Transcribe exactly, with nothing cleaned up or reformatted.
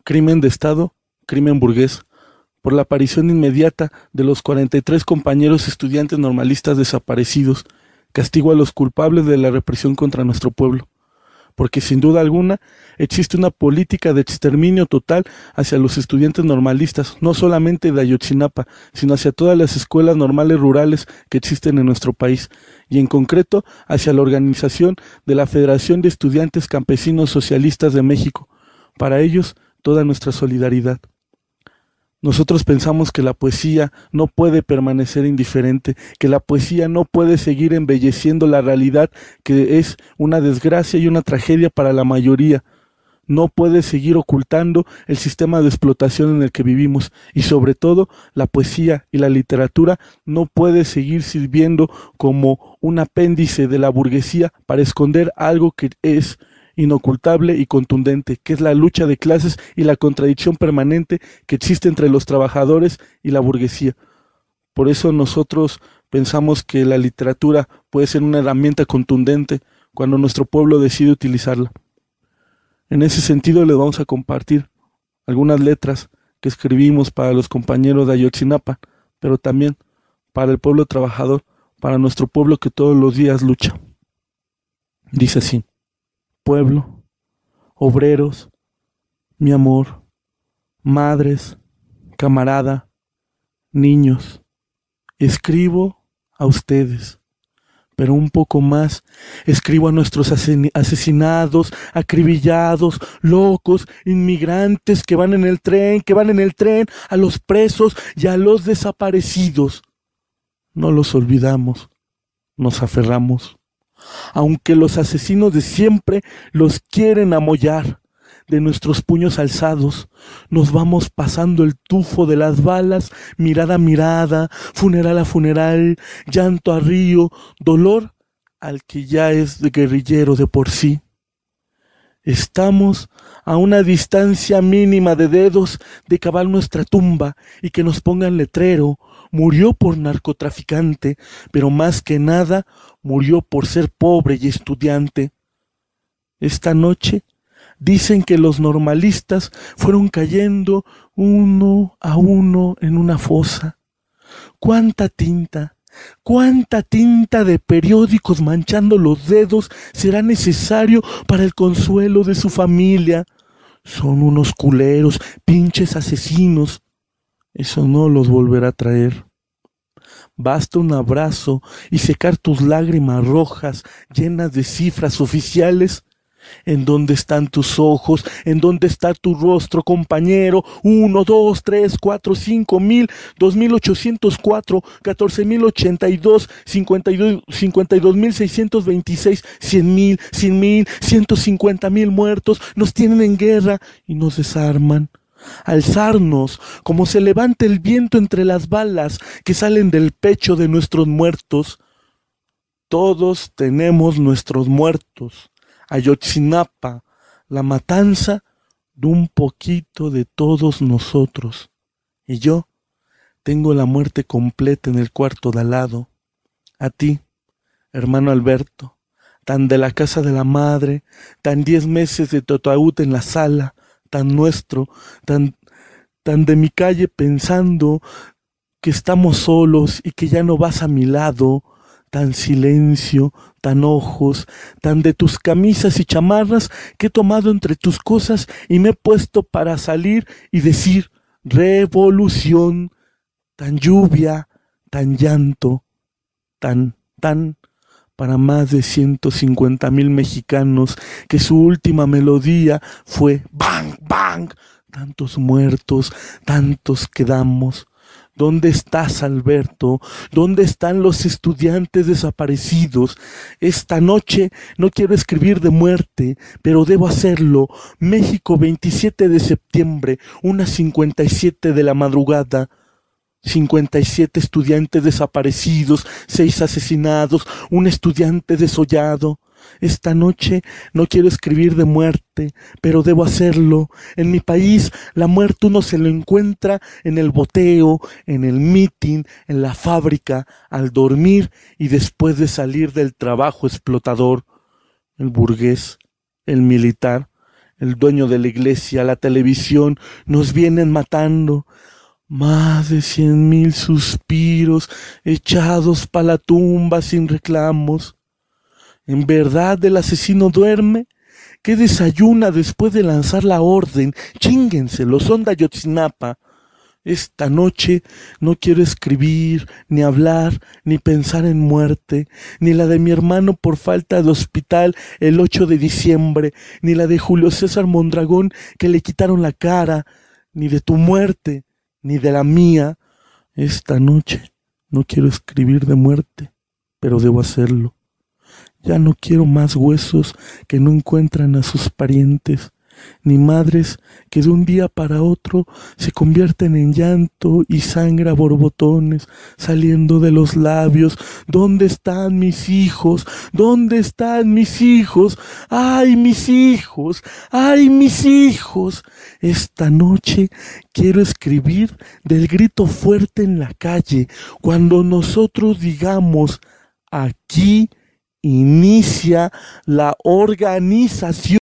crimen de Estado, crimen burgués, por la aparición inmediata de los cuarenta y tres compañeros estudiantes normalistas desaparecidos, castigo a los culpables de la represión contra nuestro pueblo, porque sin duda alguna existe una política de exterminio total hacia los estudiantes normalistas, no solamente de Ayotzinapa, sino hacia todas las escuelas normales rurales que existen en nuestro país, y en concreto hacia la organización de la Federación de Estudiantes Campesinos Socialistas de México. Para ellos, toda nuestra solidaridad. Nosotros pensamos que la poesía no puede permanecer indiferente, que la poesía no puede seguir embelleciendo la realidad que es una desgracia y una tragedia para la mayoría. No puede seguir ocultando el sistema de explotación en el que vivimos, y sobre todo la poesía y la literatura no puede seguir sirviendo como un apéndice de la burguesía para esconder algo que es inocultable y contundente, que es la lucha de clases y la contradicción permanente que existe entre los trabajadores y la burguesía. Por eso nosotros pensamos que la literatura puede ser una herramienta contundente cuando nuestro pueblo decide utilizarla. En ese sentido les vamos a compartir algunas letras que escribimos para los compañeros de Ayotzinapa, pero también para el pueblo trabajador, para nuestro pueblo que todos los días lucha. Dice así: pueblo, obreros, mi amor, madres, camarada, niños, escribo a ustedes, pero un poco más, escribo a nuestros asesinados, acribillados, locos, inmigrantes que van en el tren, que van en el tren, a los presos y a los desaparecidos. No los olvidamos, nos aferramos. Aunque los asesinos de siempre los quieren amollar, de nuestros puños alzados, nos vamos pasando el tufo de las balas, mirada a mirada, funeral a funeral, llanto a río, dolor al que ya es guerrillero de por sí. Estamos a una distancia mínima de dedos de cavar nuestra tumba y que nos pongan letrero: murió por narcotraficante, pero más que nada murió por ser pobre y estudiante. Esta noche dicen que los normalistas fueron cayendo uno a uno en una fosa. ¿Cuánta tinta, cuánta tinta de periódicos manchando los dedos será necesario para el consuelo de su familia? Son unos culeros, pinches asesinos. Eso no los volverá a traer. Basta un abrazo y secar tus lágrimas rojas llenas de cifras oficiales. ¿En dónde están tus ojos? ¿En dónde está tu rostro, compañero? Uno, dos, tres, cuatro, cinco mil, dos mil ochocientos cuatro, catorce mil ochenta y dos, cincuenta y dos, cincuenta y dos mil seiscientos veintiséis, cien mil, cien mil, ciento cincuenta mil muertos. Nos tienen en guerra y nos desarman. Alzarnos como se levanta el viento entre las balas que salen del pecho de nuestros muertos. Todos tenemos nuestros muertos. Ayotzinapa, la matanza de un poquito de todos nosotros. Y yo tengo la muerte completa en el cuarto de al lado. A ti, hermano Alberto, tan de la casa de la madre, tan diez meses de tu ataúd en la sala, tan nuestro, tan, tan de mi calle pensando que estamos solos y que ya no vas a mi lado, tan silencio, tan ojos, tan de tus camisas y chamarras que he tomado entre tus cosas y me he puesto para salir y decir revolución, tan lluvia, tan llanto, tan, tan, para más de ciento cincuenta mil mexicanos que su última melodía fue bang, bang, tantos muertos, tantos quedamos. ¿Dónde estás, Alberto? ¿Dónde están los estudiantes desaparecidos? Esta noche no quiero escribir de muerte, pero debo hacerlo. México, veintisiete de septiembre, una cincuenta y siete de la madrugada. cincuenta y siete estudiantes desaparecidos, seis asesinados, un estudiante desollado. Esta noche no quiero escribir de muerte, pero debo hacerlo. En mi país la muerte uno se lo encuentra en el boteo, en el mitin, en la fábrica, al dormir y después de salir del trabajo explotador. El burgués, el militar, El dueño de la iglesia, la televisión, nos vienen matando. Más de cien mil suspiros echados pa' la tumba sin reclamos. ¿En verdad el asesino duerme? ¿Qué desayuna después de lanzar la orden? Chínguenselo, son de Ayotzinapa. Esta noche no quiero escribir, ni hablar, ni pensar en muerte, ni la de mi hermano por falta de hospital el ocho de diciembre, ni la de Julio César Mondragón que le quitaron la cara, ni de tu muerte, ni de la mía. Esta noche no quiero escribir de muerte, pero debo hacerlo. Ya no quiero más huesos que no encuentran a sus parientes, ni madres que de un día para otro se convierten en llanto y sangre a borbotones saliendo de los labios. ¿Dónde están mis hijos? ¿Dónde están mis hijos? ¡Ay, mis hijos! ¡Ay, mis hijos! Esta noche quiero escribir del grito fuerte en la calle, cuando nosotros digamos: aquí inicia la organización.